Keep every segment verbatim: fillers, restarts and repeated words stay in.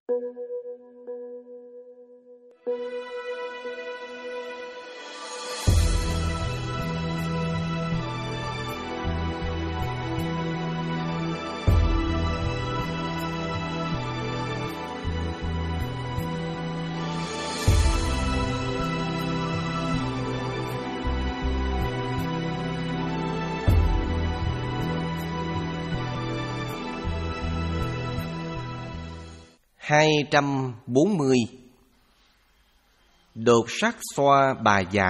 hai trăm bốn mươi. Đột sắc xoa bà dạ.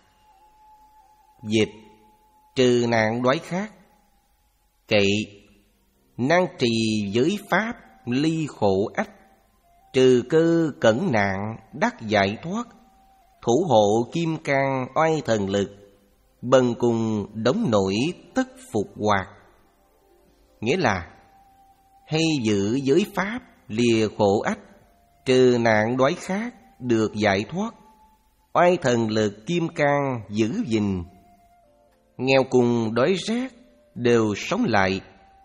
Dịch: trừ nạn đói khát. Kỵ: năng trì giới pháp, ly khổ ách. Trừ cơ cẩn nạn, đắc giải thoát. Thủ hộ kim cang oai thần lực. Bần cùng đống nổi tất phục hoạt. Nghĩa là hay giữ giới pháp, lìa khổ ách, trừ nạn đói khát, được giải thoát. Oai thần lực kim cang giữ gìn. Nghèo cùng đói rét đều sống lại.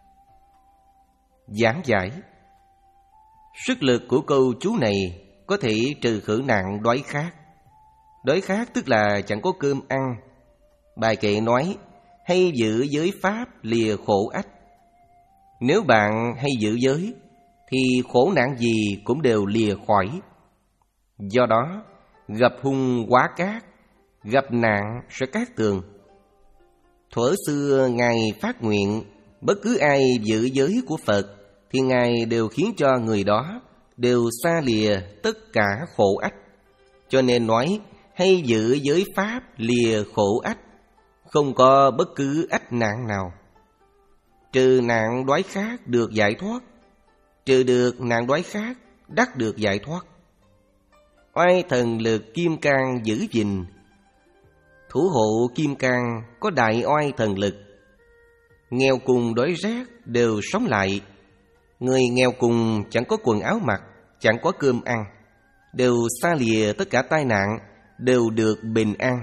Giảng giải: sức lực của câu chú này có thể trừ khử nạn đói khát. Đói khát tức là chẳng có cơm ăn. Bài kệ nói hay giữ giới pháp, lìa khổ ách. Nếu bạn hay giữ giới thì khổ nạn gì cũng đều lìa khỏi. Do đó, gặp hung quá cát, gặp nạn sẽ cát tường. Thuở xưa Ngài phát nguyện, bất cứ ai giữ giới của Phật thì Ngài đều khiến cho người đó đều xa lìa tất cả khổ ách. Cho nên nói, hay giữ giới pháp, lìa khổ ách, không có bất cứ ách nạn nào. Trừ nạn đói khát, được giải thoát. Trừ được nạn đói khát, đắc được giải thoát. Oai thần lực kim cang giữ gìn. Thủ hộ kim cang có đại oai thần lực. Nghèo cùng đói rét đều sống lại. Người nghèo cùng chẳng có quần áo mặc, chẳng có cơm ăn, đều xa lìa tất cả tai nạn, đều được bình an.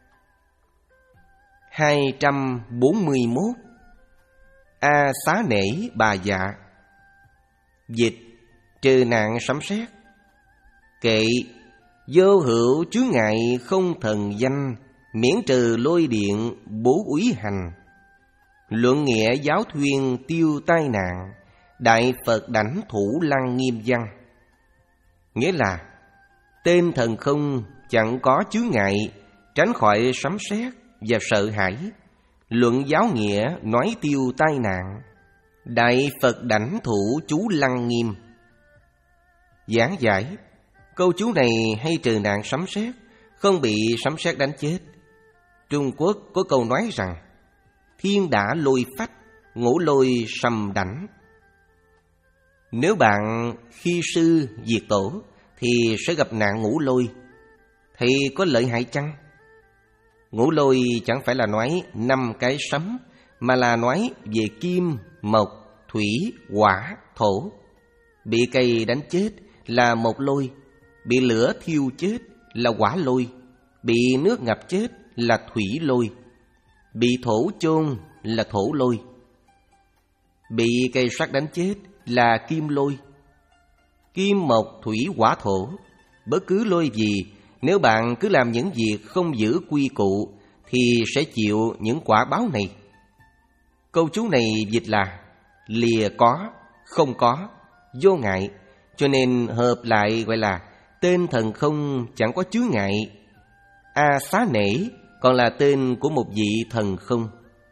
hai trăm bốn mươi mốt. A xá nể bà dạ. Dịch: trừ nạn sấm sét. Kệ: vô hữu chướng ngại không thần danh, miễn trừ lôi điện bố úy hành. Luận nghĩa giáo thuyên tiêu tai nạn, đại Phật đảnh thủ lăng nghiêm văn. Nghĩa là tên thần không chẳng có chướng ngại, tránh khỏi sấm sét và sợ hãi. Luận giáo nghĩa nói tiêu tai nạn, đại Phật đảnh thủ chú lăng nghiêm. Giảng giải: câu chú này hay trừ nạn sấm sét, không bị sấm sét đánh chết. Trung Quốc có câu nói rằng thiên đã lôi phách, ngũ lôi sầm đảnh. Nếu bạn khi sư diệt tổ thì sẽ gặp nạn ngũ lôi, thì có lợi hại chăng? Ngũ lôi chẳng phải là nói năm cái sấm, mà là nói về kim, mộc, thủy, hỏa, thổ. Bị cây đánh chết là một lôi, bị lửa thiêu chết là hỏa lôi, bị nước ngập chết là thủy lôi, bị thổ chôn là thổ lôi, bị cây sắt đánh chết là kim lôi. Kim, mộc, thủy, hỏa, thổ, bất cứ lôi gì, nếu bạn cứ làm những việc không giữ quy củ thì sẽ chịu những quả báo này. Câu chú này dịch là lìa có, không có, vô ngại, cho nên hợp lại gọi là tên thần không chẳng có chướng ngại. A xá nể còn là tên của một vị thần không.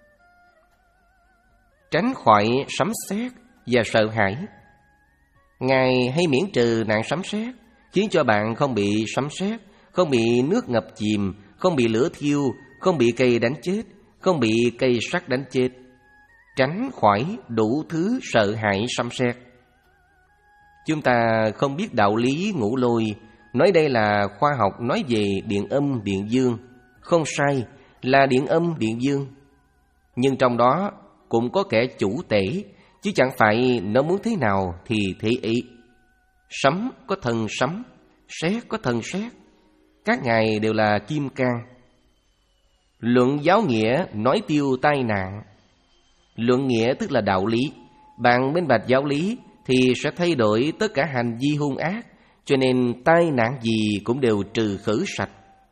Tránh khỏi sấm sét và sợ hãi. Ngài hay miễn trừ nạn sấm sét, khiến cho bạn không bị sấm sét, không bị nước ngập chìm, không bị lửa thiêu, không bị cây đánh chết, không bị cây sắt đánh chết. Tránh khỏi đủ thứ sợ hãi sấm sét. Chúng ta không biết đạo lý ngũ lôi, nói đây là khoa học nói về điện âm, điện dương. Không sai, là điện âm, điện dương. Nhưng trong đó cũng có kẻ chủ tể, chứ chẳng phải nó muốn thế nào thì thế ý. Sấm có thần sấm, sét có thần sét, các ngài đều là kim cang. Luận giáo nghĩa nói tiêu tai nạn. Luận nghĩa tức là đạo lý. Bạn minh bạch giáo lý thì sẽ thay đổi tất cả hành vi hung ác, cho nên tai nạn gì cũng đều trừ khử sạch.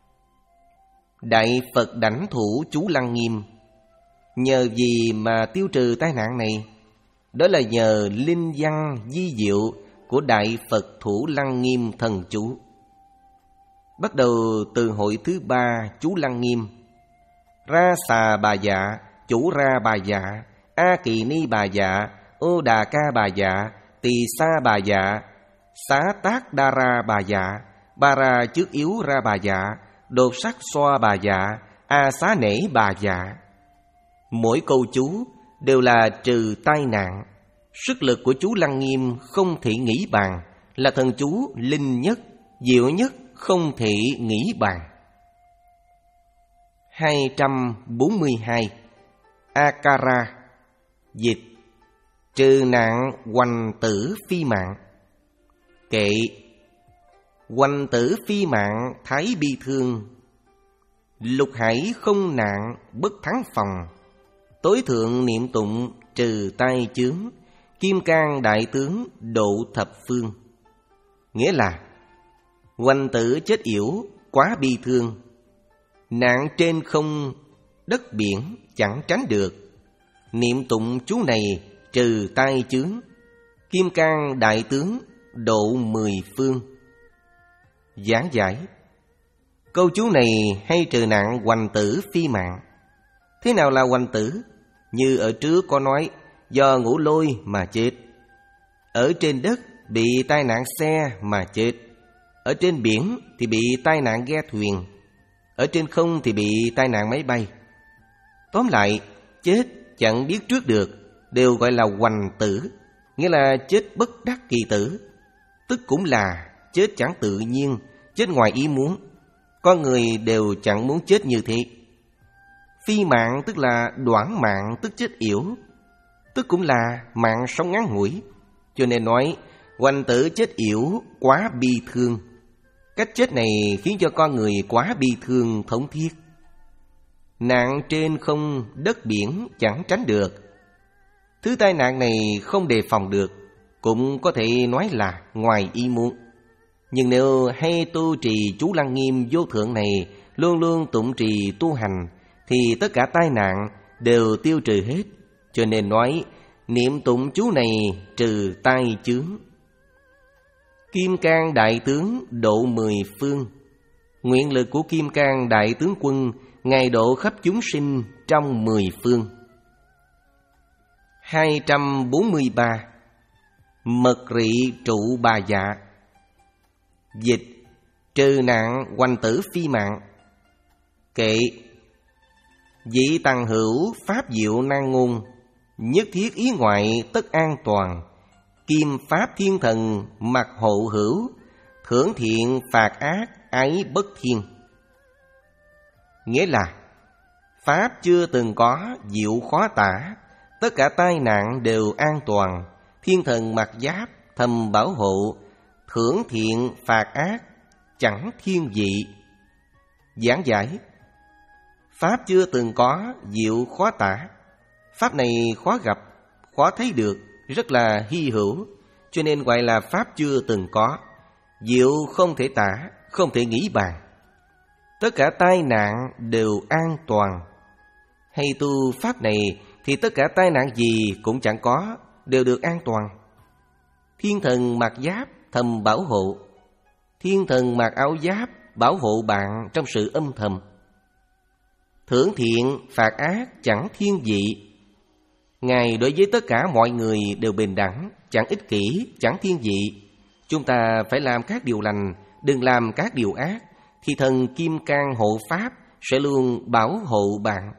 Đại Phật đảnh thủ chú Lăng Nghiêm. Nhờ gì mà tiêu trừ tai nạn này? Đó là nhờ linh văn di diệu của Đại Phật thủ Lăng Nghiêm thần chú. Bắt đầu từ hội thứ ba chú Lăng Nghiêm. Ra xà bà dạ, chủ ra bà dạ, A Kỳ Ni bà dạ, Ô Đà Ca bà dạ, Tỳ Sa bà dạ, Xá Tác Đa Ra bà dạ, Ba Ra trước yếu ra bà dạ, Đột sắc xoa bà dạ, A Xá Nể bà dạ. Mỗi câu chú đều là trừ tai nạn. Sức lực của chú Lăng Nghiêm không thể nghĩ bàn, là thần chú linh nhất, diệu nhất, không thể nghĩ bàn. Hai trăm bốn mươi hai. Akara. Dịch: trừ nạn hoành tử phi mạng. Kệ: hoành tử phi mạng thái bi thương, lục hải không nạn bất thắng phòng. Tối thượng niệm tụng trừ tai chướng, kim cang đại tướng độ thập phương. Nghĩa là hoành tử chết yểu quá bi thương, nạn trên không đất biển chẳng tránh được. Niệm tụng chú này trừ tai chướng, kim cang đại tướng độ mười phương. Giảng giải: câu chú này hay trừ nạn hoành tử phi mạng. Thế nào là hoành tử? Như ở trước có nói, do ngũ lôi mà chết. Ở trên đất bị tai nạn xe mà chết. Ở trên biển thì bị tai nạn ghe thuyền. Ở trên không thì bị tai nạn máy bay. Tóm lại, chết chẳng biết trước được đều gọi là hoành tử, nghĩa là chết bất đắc kỳ tử. Tức cũng là chết chẳng tự nhiên, chết ngoài ý muốn. Con người đều chẳng muốn chết như thế. Phi mạng tức là đoạn mạng, tức chết yểu, tức cũng là mạng sống ngắn ngủi. Cho nên nói hoành tử chết yểu quá bi thương. Cách chết này khiến cho con người quá bi thương thống thiết. Nạn trên không đất biển chẳng tránh được. Thứ tai nạn này không đề phòng được, cũng có thể nói là ngoài ý muốn. Nhưng nếu hay tu trì chú Lăng Nghiêm vô thượng này, luôn luôn tụng trì tu hành, thì tất cả tai nạn đều tiêu trừ hết. Cho nên nói niệm tụng chú này trừ tai chướng. Kim cang đại tướng độ mười phương. Nguyện lực của kim cang đại tướng quân, Ngài độ khắp chúng sinh trong mười phương. Hai trăm bốn mươi ba. Mật rị trụ bà dạ. Dịch: trừ nạn hoành tử phi mạng. Kệ: vị tằng hữu pháp diệu nan ngôn, nhất thiết ý ngoại tất an toàn. Kim pháp thiên thần mặc hộ hữu, thưởng thiện phạt ác ái bất thiên. Nghĩa là pháp chưa từng có diệu khó tả, tất cả tai nạn đều an toàn. Thiên thần mặc giáp thầm bảo hộ, thưởng thiện phạt ác chẳng thiên vị. Giảng giải: pháp chưa từng có diệu khó tả. Pháp này khó gặp, khó thấy được, rất là hy hữu, cho nên gọi là pháp chưa từng có. Diệu không thể tả, không thể nghĩ bàn. Tất cả tai nạn đều an toàn. Hay tu pháp này thì tất cả tai nạn gì cũng chẳng có, đều được an toàn. Thiên thần mặc giáp thầm bảo hộ. Thiên thần mặc áo giáp bảo hộ bạn trong sự âm thầm. Thưởng thiện phạt ác chẳng thiên vị. Ngài đối với tất cả mọi người đều bình đẳng, chẳng ích kỷ, chẳng thiên vị. Chúng ta phải làm các điều lành, đừng làm các điều ác, thì thần kim cang hộ pháp sẽ luôn bảo hộ bạn.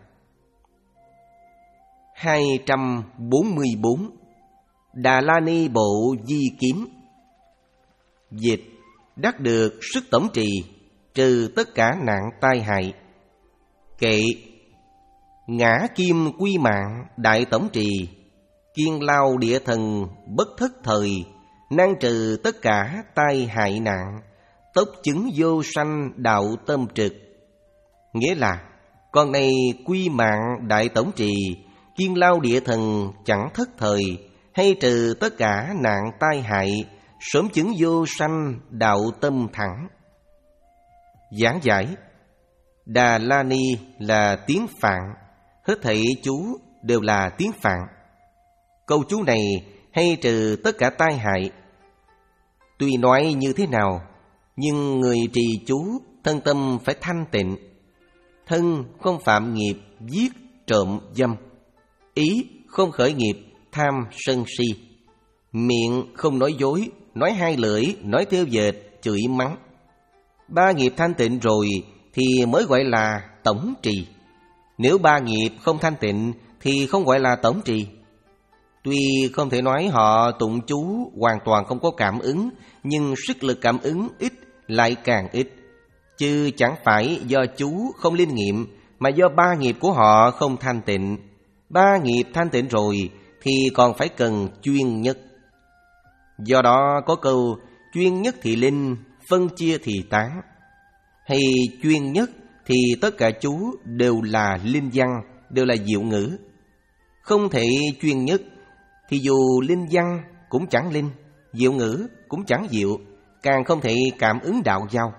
Hai trăm bốn mươi bốn. Đà La Ni Bộ Di Kiếm. Dịch: đắc được sức tổng trì, trừ tất cả nạn tai hại. Kệ: ngã kim quy mạng đại tổng trì, kiên lao địa thần bất thất thời, năng trừ tất cả tai hại nạn, tốc chứng vô sanh đạo tâm trực. Nghĩa là con này quy mạng đại tổng trì, kiên lao địa thần chẳng thất thời, hay trừ tất cả nạn tai hại, sớm chứng vô sanh, đạo tâm thẳng. Giảng giải: Đà La Ni là tiếng Phạn, hết thảy chú đều là tiếng Phạn. Câu chú này hay trừ tất cả tai hại. Tuy nói như thế nào, nhưng người trì chú thân tâm phải thanh tịnh. Thân không phạm nghiệp giết, trộm, dâm. Ý không khởi nghiệp tham, sân si. Miệng không nói dối, nói hai lưỡi, nói theo dệt, chửi mắng. Ba nghiệp thanh tịnh rồi thì mới gọi là tổng trì. Nếu ba nghiệp không thanh tịnh thì không gọi là tổng trì. Tuy không thể nói họ tụng chú hoàn toàn không có cảm ứng, nhưng sức lực cảm ứng ít lại càng ít. Chứ chẳng phải do chú không linh nghiệm, mà do ba nghiệp của họ không thanh tịnh. Ba nghiệp thanh tịnh rồi thì còn phải cần chuyên nhất. Do đó có câu chuyên nhất thì linh, phân chia thì tán. Hay chuyên nhất thì tất cả chú đều là linh văn, đều là diệu ngữ. Không thể chuyên nhất thì dù linh văn cũng chẳng linh, diệu ngữ cũng chẳng diệu, càng không thể cảm ứng đạo giao.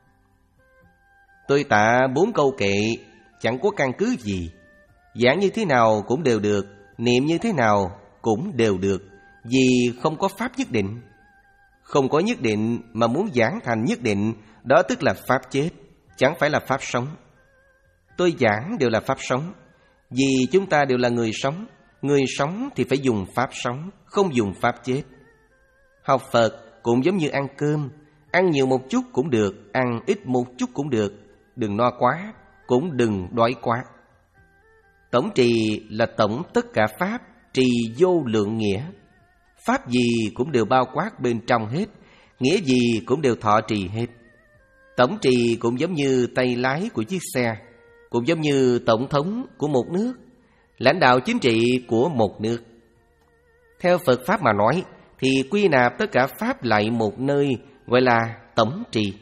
Tôi tạ bốn câu kệ chẳng có căn cứ gì. Giảng như thế nào cũng đều được, niệm như thế nào cũng đều được, vì không có pháp nhất định. Không có nhất định mà muốn giảng thành nhất định, đó tức là pháp chết, chẳng phải là pháp sống. Tôi giảng đều là pháp sống, vì chúng ta đều là người sống. Người sống thì phải dùng pháp sống, không dùng pháp chết. Học Phật cũng giống như ăn cơm, ăn nhiều một chút cũng được, ăn ít một chút cũng được. Đừng no quá, cũng đừng đói quá. Tổng trì là tổng tất cả pháp, trì vô lượng nghĩa. Pháp gì cũng đều bao quát bên trong hết, nghĩa gì cũng đều thọ trì hết. Tổng trì cũng giống như tay lái của chiếc xe, cũng giống như tổng thống của một nước, lãnh đạo chính trị của một nước. Theo Phật Pháp mà nói thì quy nạp tất cả pháp lại một nơi, gọi là tổng trì.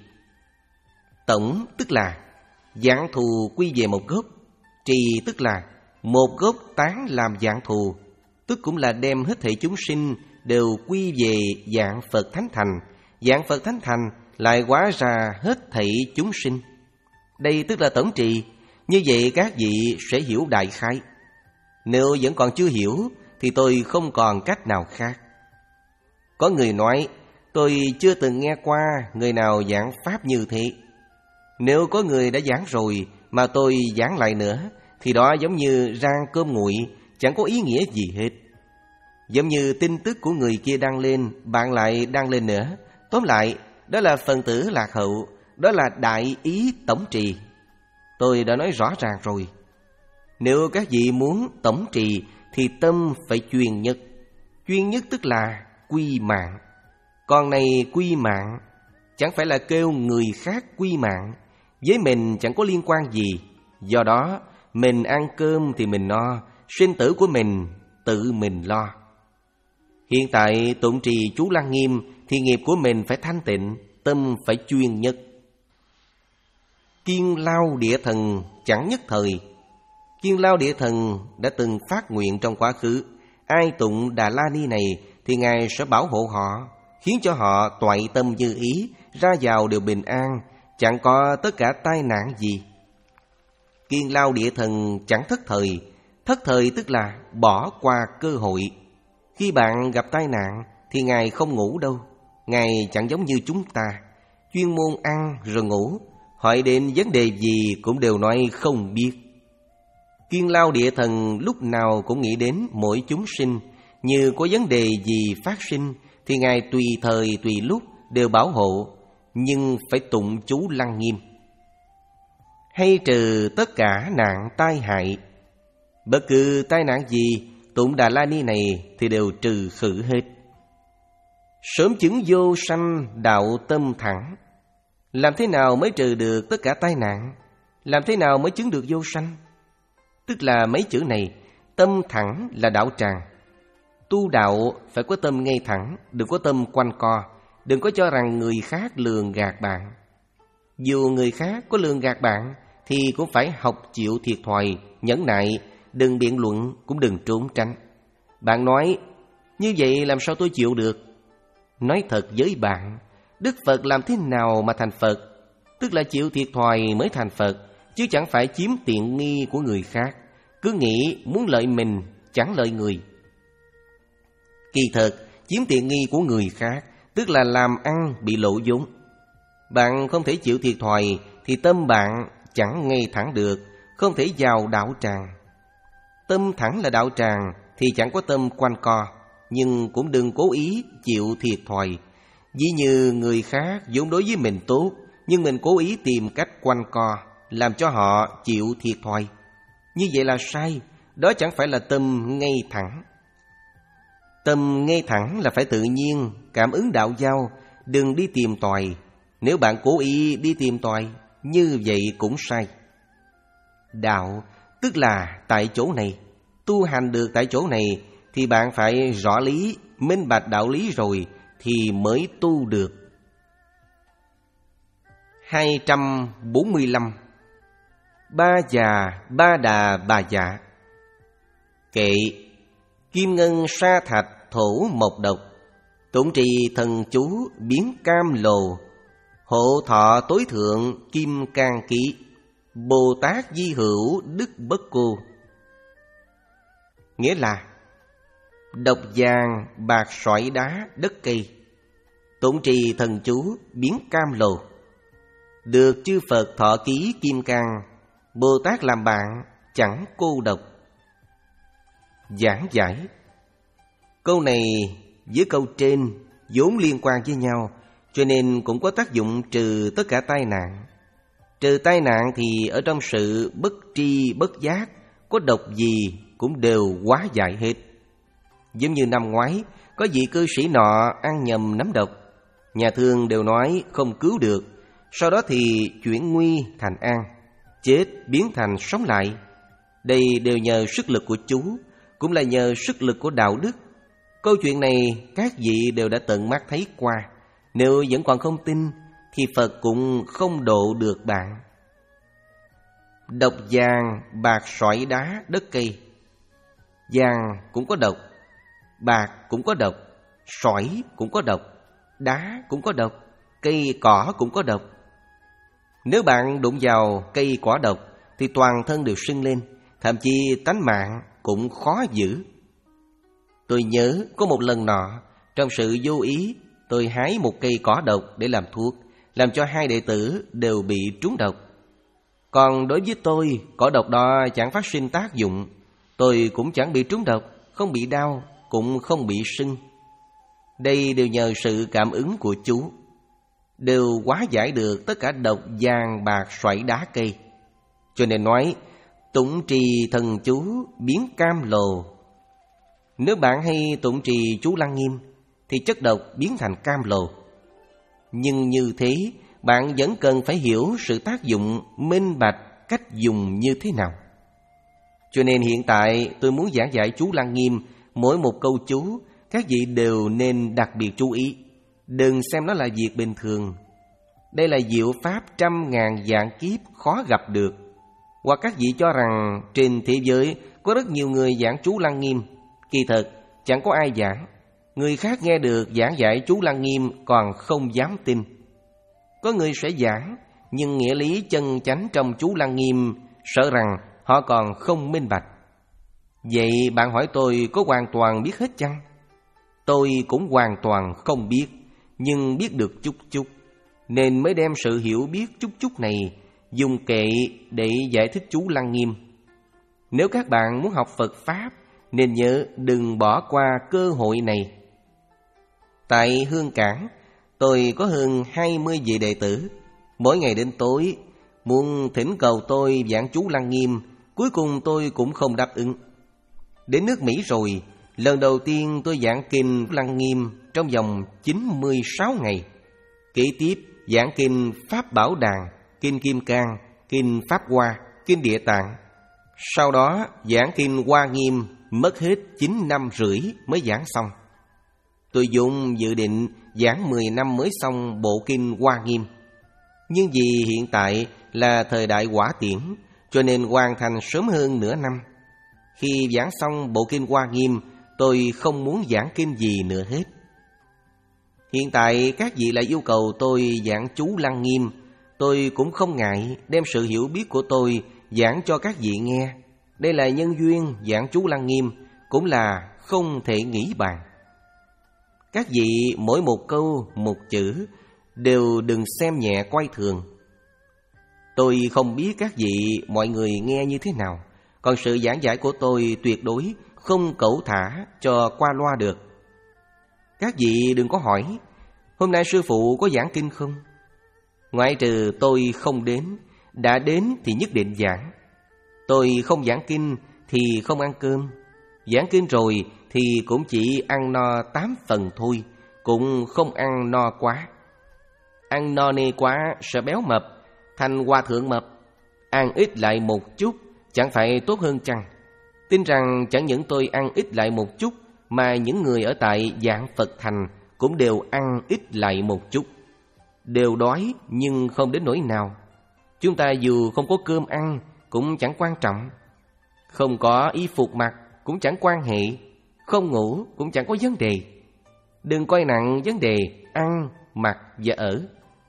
Tổng tức là dạng thù quy về một gốc, trì tức là một gốc tán làm dạng thù, tức cũng là đem hết thảy chúng sinh đều quy về dạng Phật Thánh Thành. Dạng Phật Thánh Thành lại hóa ra hết thảy chúng sinh. Đây tức là tổng trì. Như vậy các vị sẽ hiểu đại khái. Nếu vẫn còn chưa hiểu thì tôi không còn cách nào khác. Có người nói tôi chưa từng nghe qua người nào giảng pháp như thế. Nếu có người đã giảng rồi mà tôi giảng lại nữa thì đó giống như rang cơm nguội, chẳng có ý nghĩa gì hết. Giống như tin tức của người kia đăng lên, bạn lại đăng lên nữa. Tóm lại, đó là phần tử lạc hậu, đó là đại ý tổng trì. Tôi đã nói rõ ràng rồi. Nếu các vị muốn tổng trì thì tâm phải chuyên nhất. Chuyên nhất tức là quy mạng. Còn này quy mạng chẳng phải là kêu người khác quy mạng, với mình chẳng có liên quan gì. Do đó mình ăn cơm thì mình no, sinh tử của mình tự mình lo. Hiện tại tụng trì chú Lăng Nghiêm thì nghiệp của mình phải thanh tịnh, tâm phải chuyên nhất. Kiên Lao Địa Thần chẳng nhất thời. Kiên Lao Địa Thần đã từng phát nguyện trong quá khứ, ai tụng Đà La Ni này thì Ngài sẽ bảo hộ họ, khiến cho họ toại tâm như ý, ra vào đều bình an, chẳng có tất cả tai nạn gì. Kiên Lao Địa Thần chẳng thất thời. Thất thời tức là bỏ qua cơ hội. Khi bạn gặp tai nạn thì Ngài không ngủ đâu. Ngài chẳng giống như chúng ta, chuyên môn ăn rồi ngủ, hỏi đến vấn đề gì cũng đều nói không biết. Kiên Lao Địa Thần lúc nào cũng nghĩ đến mỗi chúng sinh, như có vấn đề gì phát sinh thì Ngài tùy thời tùy lúc đều bảo hộ, nhưng phải tụng chú Lăng Nghiêm. Hay trừ tất cả nạn tai hại. Bất cứ tai nạn gì, tụng Đà La Ni này thì đều trừ khử hết. Sớm chứng vô sanh, đạo tâm thẳng. Làm thế nào mới trừ được tất cả tai nạn? Làm thế nào mới chứng được vô sanh? Tức là mấy chữ này, tâm thẳng là đạo tràng. Tu đạo phải có tâm ngay thẳng, đừng có tâm quanh co. Đừng có cho rằng người khác lường gạt bạn. Dù người khác có lường gạt bạn thì cũng phải học chịu thiệt thòi, nhẫn nại, đừng biện luận, cũng đừng trốn tránh. Bạn nói, Như vậy làm sao tôi chịu được? Nói thật với bạn, Đức Phật làm thế nào mà thành Phật? Tức là chịu thiệt thòi mới thành Phật, chứ chẳng phải chiếm tiện nghi của người khác. Cứ nghĩ muốn lợi mình, chẳng lợi người. Kỳ thật, chiếm tiện nghi của người khác, tức là làm ăn bị lộ vốn. Bạn không thể chịu thiệt thòi, thì tâm bạn chẳng ngay thẳng được, không thể vào đạo tràng. Tâm thẳng là đạo tràng, thì chẳng có tâm quanh co. Nhưng cũng đừng cố ý chịu thiệt thòi. Ví như người khác vốn đối với mình tốt, nhưng mình cố ý tìm cách quanh co, làm cho họ chịu thiệt thòi. Như vậy là sai, đó chẳng phải là tâm ngay thẳng. Tâm ngay thẳng là phải tự nhiên, cảm ứng đạo giao, đừng đi tìm tòi. Nếu bạn cố ý đi tìm tòi, như vậy cũng sai. Đạo tức là tại chỗ này, tu hành được tại chỗ này, thì bạn phải rõ lý, minh bạch đạo lý rồi thì mới tu được. Hai trăm bốn mươi lăm. Ba già ba đà bà dạ. Kệ: kim ngân sa thạch thổ mộc độc, tụng trì thần chú biến cam lồ, hộ thọ tối thượng kim cang ký, Bồ Tát di hữu đức bất cô. Nghĩa là độc vàng bạc sỏi đá đất cây, tụng trì thần chú biến cam lồ, được chư Phật thọ ký kim cang, Bồ Tát làm bạn chẳng cô độc. Giảng giải: câu này với câu trên vốn liên quan với nhau, cho nên cũng có tác dụng trừ tất cả tai nạn. Trừ tai nạn thì ở trong sự bất tri bất giác, có độc gì cũng đều hóa giải hết. Giống như năm ngoái, có vị cư sĩ nọ ăn nhầm nấm độc, nhà thương đều nói không cứu được. Sau đó thì chuyển nguy thành an, chết biến thành sống lại. Đây đều nhờ sức lực của chú, cũng là nhờ sức lực của đạo đức. Câu chuyện này các vị đều đã tận mắt thấy qua. Nếu vẫn còn không tin thì Phật cũng không độ được bạn. Độc vàng bạc sỏi đá đất cây. Vàng cũng có độc, bạc cũng có độc, sỏi cũng có độc, đá cũng có độc, cây cỏ cũng có độc. Nếu bạn đụng vào cây cỏ độc thì toàn thân đều sưng lên, thậm chí tánh mạng cũng khó giữ. Tôi nhớ có một lần nọ, trong sự vô ý, tôi hái một cây cỏ độc để làm thuốc, làm cho hai đệ tử đều bị trúng độc. Còn đối với tôi, cỏ độc đó chẳng phát sinh tác dụng, tôi cũng chẳng bị trúng độc, không bị đau, cũng không bị sưng. Đây đều nhờ sự cảm ứng của chú, đều hóa giải được tất cả độc vàng bạc sỏi đá cây. Cho nên nói tụng trì thần chú biến cam lồ. Nếu bạn hay tụng trì chú Lăng Nghiêm thì chất độc biến thành cam lồ. Nhưng như thế bạn vẫn cần phải hiểu sự tác dụng minh bạch, cách dùng như thế nào. Cho nên hiện tại tôi muốn giảng giải chú Lăng Nghiêm, mỗi một câu chú các vị đều nên đặc biệt chú ý. Đừng xem nó là việc bình thường. Đây là diệu pháp trăm ngàn vạn kiếp khó gặp được. Hoặc các vị cho rằng trên thế giới có rất nhiều người giảng chú Lăng Nghiêm. Kỳ thật chẳng có ai giảng. Người khác nghe được giảng giải chú Lăng Nghiêm còn không dám tin. Có người sẽ giảng, nhưng nghĩa lý chân chánh trong chú Lăng Nghiêm sợ rằng họ còn không minh bạch. Vậy bạn hỏi tôi có hoàn toàn biết hết chăng? Tôi cũng hoàn toàn không biết, nhưng biết được chút chút, nên mới đem sự hiểu biết chút chút này dùng kệ để giải thích chú Lăng Nghiêm. Nếu các bạn muốn học Phật Pháp, nên nhớ đừng bỏ qua cơ hội này. Tại Hương Cảng, tôi có hơn hai mươi vị đệ tử. Mỗi ngày đến tối, muốn thỉnh cầu tôi giảng chú Lăng Nghiêm, cuối cùng tôi cũng không đáp ứng. Đến nước Mỹ rồi, lần đầu tiên tôi giảng kinh Lăng Nghiêm trong vòng chín mươi sáu ngày. Kế tiếp giảng kinh Pháp Bảo Đàn, kinh Kim Cang, kinh Pháp Hoa, kinh Địa Tạng. Sau đó giảng kinh Hoa Nghiêm mất hết chín năm rưỡi mới giảng xong. Tôi vốn dự định giảng mười năm mới xong bộ kinh Hoa Nghiêm. Nhưng vì hiện tại là thời đại Hỏa Tiễn, cho nên hoàn thành sớm hơn nửa năm. Khi giảng xong bộ kinh Hoa Nghiêm, tôi không muốn giảng kinh gì nữa hết. Hiện tại các vị lại yêu cầu tôi giảng chú Lăng Nghiêm, tôi cũng không ngại đem sự hiểu biết của tôi giảng cho các vị nghe. Đây là nhân duyên giảng chú Lăng Nghiêm, cũng là không thể nghĩ bàn. Các vị mỗi một câu, một chữ đều đừng xem nhẹ coi thường. Tôi không biết các vị mọi người nghe như thế nào, còn sự giảng giải của tôi tuyệt đối không cẩu thả cho qua loa được. Các vị đừng có hỏi hôm nay sư phụ có giảng kinh không? Ngoại trừ tôi không đến, đã đến thì nhất định giảng. Tôi không giảng kinh thì không ăn cơm. Giảng kinh rồi thì cũng chỉ ăn no tám phần thôi, cũng không ăn no quá. Ăn no nê quá sẽ béo mập, thành hòa thượng mập. Ăn ít lại một chút chẳng phải tốt hơn chăng? Tin rằng chẳng những tôi ăn ít lại một chút, mà những người ở tại Vạn Phật Thành cũng đều ăn ít lại một chút. Đều đói nhưng không đến nỗi nào. Chúng ta dù không có cơm ăn cũng chẳng quan trọng, không có y phục mặc cũng chẳng quan hệ, không ngủ cũng chẳng có vấn đề. Đừng coi nặng vấn đề ăn, mặc và ở.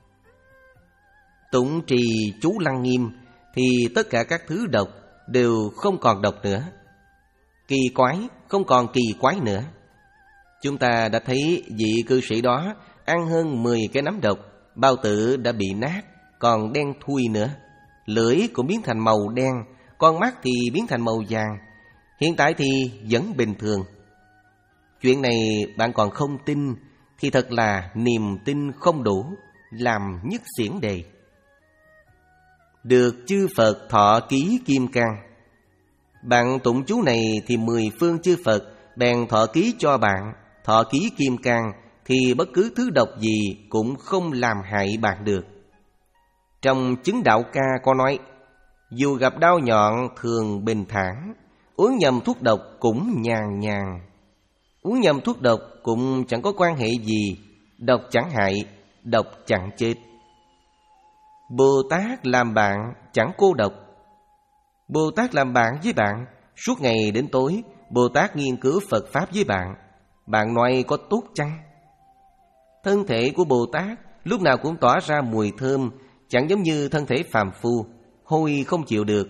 Tụng trì chú Lăng Nghiêm thì tất cả các thứ độc đều không còn độc nữa, kỳ quái không còn kỳ quái nữa. Chúng ta đã thấy vị cư sĩ đó ăn hơn mười cái nắm độc, bao tử đã bị nát, còn đen thui nữa. Lưỡi cũng biến thành màu đen, con mắt thì biến thành màu vàng. Hiện tại thì vẫn bình thường. Chuyện này bạn còn không tin thì thật là niềm tin không đủ, làm nhất xiển đề. Được chư Phật thọ ký kim cang. Bạn tụng chú này thì mười phương chư Phật bèn thọ ký cho bạn, thọ ký kim cang thì bất cứ thứ độc gì cũng không làm hại bạn được. Trong chứng đạo ca có nói, dù gặp đau nhọn thường bình thản, uống nhầm thuốc độc cũng nhàn nhàn. Uống nhầm thuốc độc cũng chẳng có quan hệ gì, độc chẳng hại, độc chẳng chết. Bồ Tát làm bạn chẳng cô độc. Bồ Tát làm bạn với bạn, suốt ngày đến tối Bồ Tát nghiên cứu Phật Pháp với bạn. Bạn nói có tốt chăng? Thân thể của Bồ Tát lúc nào cũng tỏa ra mùi thơm, chẳng giống như thân thể phàm phu, hôi không chịu được.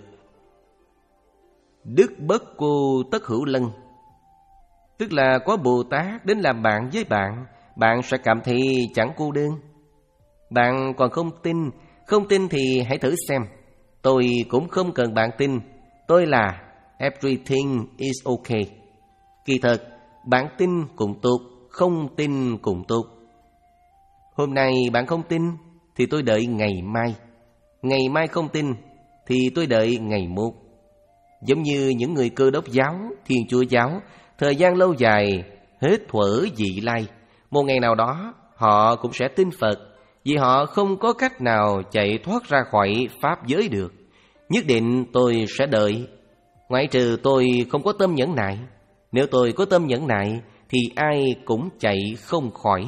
Đức bất cô tất hữu lân, tức là có Bồ Tát đến làm bạn với bạn, bạn sẽ cảm thấy chẳng cô đơn. Bạn còn không tin, không tin thì hãy thử xem. Tôi cũng không cần bạn tin, tôi là everything is okay. Kỳ thật, bạn tin cũng tốt, không tin cũng tốt. Hôm nay bạn không tin thì tôi đợi ngày mai, ngày mai không tin thì tôi đợi ngày mốt. Giống như những người Cơ Đốc giáo, Thiên Chúa giáo, thời gian lâu dài hết thuở vị lai, một ngày nào đó họ cũng sẽ tin Phật, vì họ không có cách nào chạy thoát ra khỏi pháp giới được. Nhất định tôi sẽ đợi, ngoại trừ tôi không có tâm nhẫn nại. Nếu tôi có tâm nhẫn nại thì ai cũng chạy không khỏi.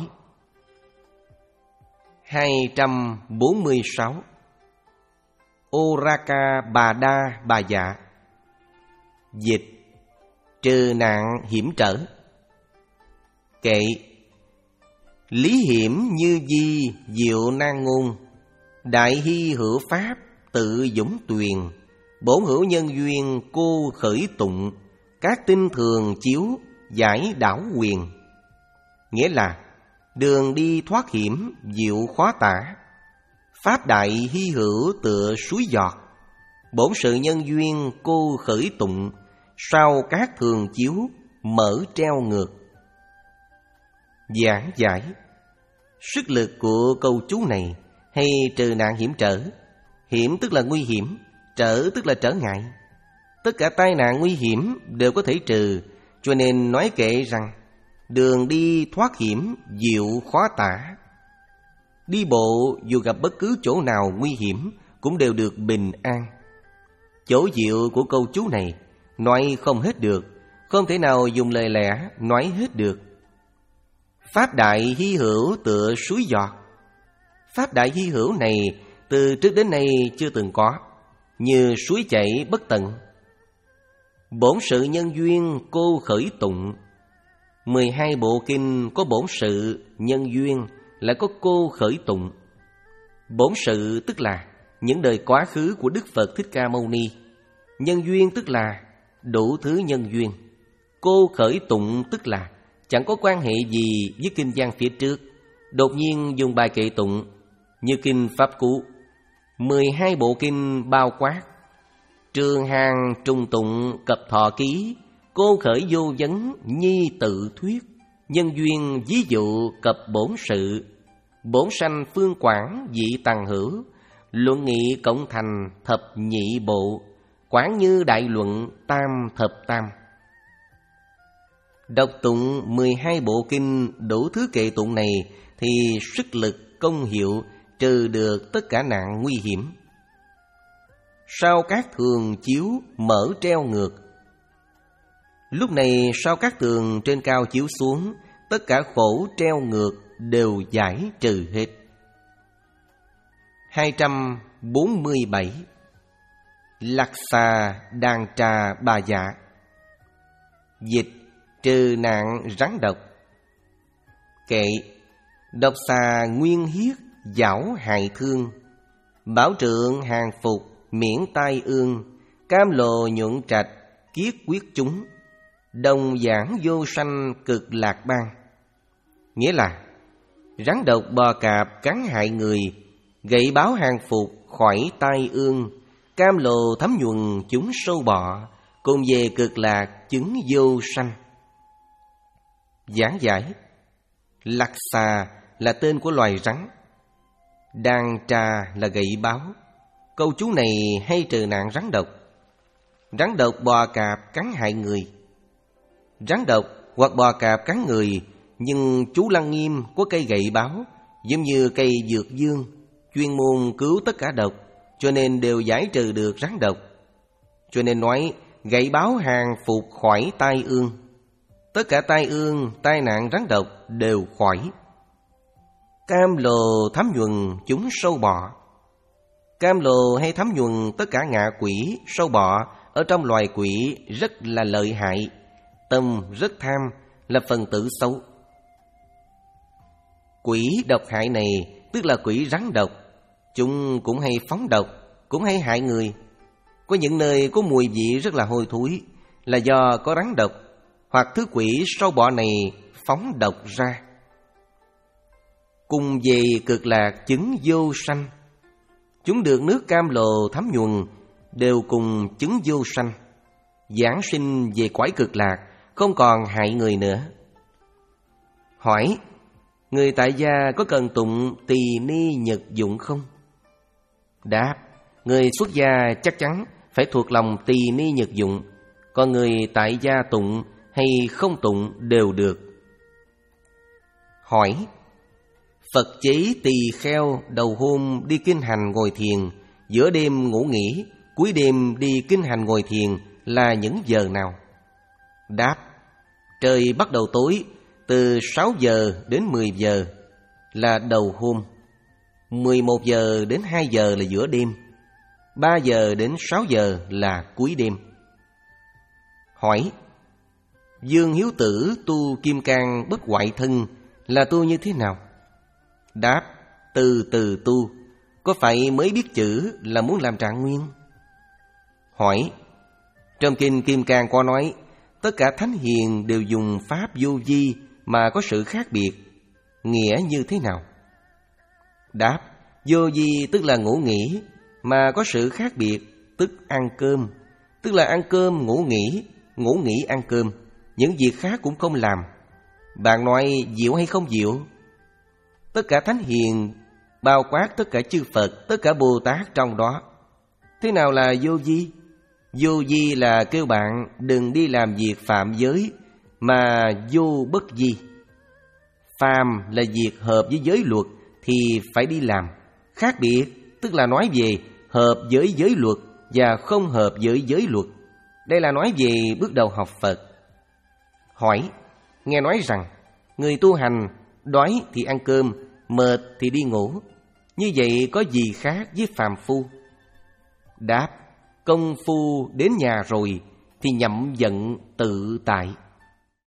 Hai trăm bốn mươi sáu. Oraka Bà Đa Bà Dạ. Dịch: trừ nạn hiểm trở. Kệ: lý hiểm như di diệu nan ngôn, đại hy hữu pháp tự dũng tuyền, bổn hữu nhân duyên cô khởi tụng, các tinh thường chiếu giải đảo quyền. Nghĩa là đường đi thoát hiểm diệu khó tả, pháp đại hy hữu tựa suối giọt, bổn sự nhân duyên cô khởi tụng, sao các thường chiếu mở treo ngược. Giảng giải: sức lực của câu chú này hay trừ nạn hiểm trở. Hiểm tức là nguy hiểm, trở tức là trở ngại. Tất cả tai nạn nguy hiểm đều có thể trừ, cho nên nói kệ rằng đường đi thoát hiểm diệu khó tả. Đi bộ dù gặp bất cứ chỗ nào nguy hiểm cũng đều được bình an. Chỗ diệu của câu chú này nói không hết được, không thể nào dùng lời lẽ nói hết được. Pháp đại hy hữu tựa suối giọt. Pháp đại hy hữu này từ trước đến nay chưa từng có, như suối chảy bất tận. Bổn sự nhân duyên cô khởi tụng, Mười hai bộ kinh có bổn sự, nhân duyên, lại có cô khởi tụng. Bổn sự tức là những đời quá khứ của Đức Phật Thích Ca Mâu Ni. Nhân duyên tức là đủ thứ nhân duyên. Cô khởi tụng tức là chẳng có quan hệ gì với kinh văn phía trước, đột nhiên dùng bài kệ tụng như kinh Pháp Cú. Mười hai bộ kinh bao quát. Trường hàng trùng tụng cập thọ ký, cô khởi vô vấn nhi tự thuyết. Nhân duyên ví dụ cập bổn sự, bổn sanh phương quảng dị tằng hữu. Luận nghị cộng thành thập nhị bộ, quán như đại luận tam thập tam. Đọc tụng mười hai bộ kinh đủ thứ kệ tụng này thì sức lực công hiệu trừ được tất cả nạn nguy hiểm. Sao Cát Thường chiếu mở treo ngược. Lúc này sao Cát Tường trên cao chiếu xuống, tất cả khổ treo ngược đều giải trừ hết. Hai trăm bốn mươi bảy. Lạc xà đàn trà bà dạ. Dịch: trừ nạn rắn độc. Kệ: độc xà nguyên hiết, giảo hại thương. Bảo trượng hàng phục, miễn tai ương. Cam lồ nhuận trạch, kiết quyết chúng. Đồng giảng vô sanh cực lạc bang. Nghĩa là rắn độc bò cạp cắn hại người, gậy báo hàng phục khỏi tai ương. Cam lồ thấm nhuần chúng sâu bọ, cùng về cực lạc chứng vô sanh. Giảng giải: lạc xà là tên của loài rắn, đàn trà là gậy báo. Câu chú này hay trừ nạn rắn độc. Rắn độc bò cạp cắn hại người. Rắn độc hoặc bò cạp cắn người, nhưng chú Lăng Nghiêm có cây gậy báo, giống như cây dược dương, chuyên môn cứu tất cả độc, cho nên đều giải trừ được rắn độc. Cho nên nói gậy báo hàng phục khỏi tai ương. Tất cả tai ương, tai nạn rắn độc đều khỏi. Cam lồ thấm nhuần chúng sâu bọ. Cam lồ hay thấm nhuần tất cả ngạ quỷ, sâu bọ ở trong loài quỷ rất là lợi hại. Tâm rất tham, là phần tử xấu. Quỷ độc hại này tức là quỷ rắn độc. Chúng cũng hay phóng độc, cũng hay hại người. Có những nơi có mùi vị rất là hôi thối, là do có rắn độc, hoặc thứ quỷ sâu bọ này phóng độc ra. Cùng về cực lạc chứng vô sanh. Chúng được nước cam lồ thấm nhuần, đều cùng chứng vô sanh, giảng sinh về cõi cực lạc, không còn hại người nữa. Hỏi: người tại gia có cần tụng tỳ ni nhật dụng không? Đáp: người xuất gia chắc chắn phải thuộc lòng tỳ ni nhật dụng, còn người tại gia tụng hay không tụng đều được. Hỏi: Phật chế tỳ kheo đầu hôm đi kinh hành ngồi thiền, giữa đêm ngủ nghỉ, cuối đêm đi kinh hành ngồi thiền là những giờ nào? Đáp: trời bắt đầu tối, từ sáu giờ đến mười giờ là đầu hôm, mười một giờ đến hai giờ là giữa đêm, ba giờ đến sáu giờ là cuối đêm. Hỏi: Dương Hiếu Tử tu kim cang bất hoại thân là tu như thế nào? Đáp: từ từ tu, có phải mới biết chữ là muốn làm trạng nguyên? Hỏi: trong kinh Kim Cang có nói tất cả thánh hiền đều dùng pháp vô vi mà có sự khác biệt, nghĩa như thế nào? Đáp: vô vi tức là ngủ nghỉ, mà có sự khác biệt tức ăn cơm, tức là ăn cơm ngủ nghỉ, ngủ nghỉ ăn cơm, những việc khác cũng không làm. Bạn nói diệu hay không diệu? Tất cả thánh hiền bao quát tất cả chư Phật, tất cả Bồ Tát trong đó. Thế nào là vô vi? Vô vi là kêu bạn đừng đi làm việc phạm giới, mà vô bất vi. Phàm là việc hợp với giới luật thì phải đi làm. Khác biệt tức là nói về hợp với giới luật và không hợp với giới luật. Đây là nói về bước đầu học Phật. Hỏi: nghe nói rằng người tu hành đói thì ăn cơm, mệt thì đi ngủ, như vậy có gì khác với phàm phu? Đáp: công phu đến nhà rồi thì nhậm giận tự tại.